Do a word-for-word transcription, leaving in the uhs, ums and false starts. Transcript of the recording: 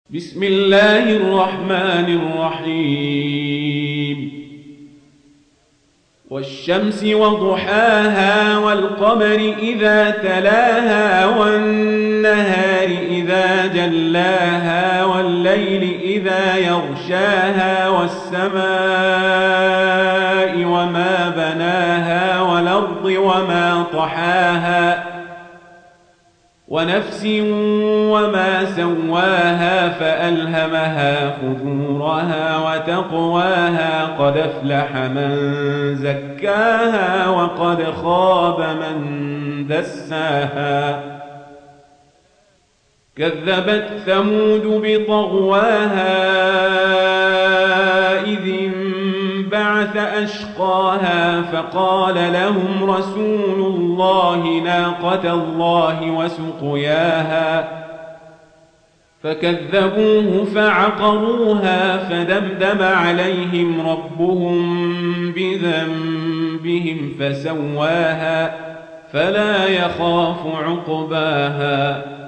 بسم الله الرحمن الرحيم والشمس وضحاها والقمر إذا تلاها والنهار إذا جلاها والليل إذا يغشاها والسماء وما بناها والأرض وما طحاها ونفس وما سواها فألهمها فجورها وتقواها قد أفلح من زكاها وقد خاب من دساها كذبت ثمود بطغواها إذ انبعث أشقاها فقال لهم رسول الله ناقة الله وسقياها فكذبوه فعقروها فدمدم عليهم ربهم بذنبهم فسواها فلا يخاف عقباها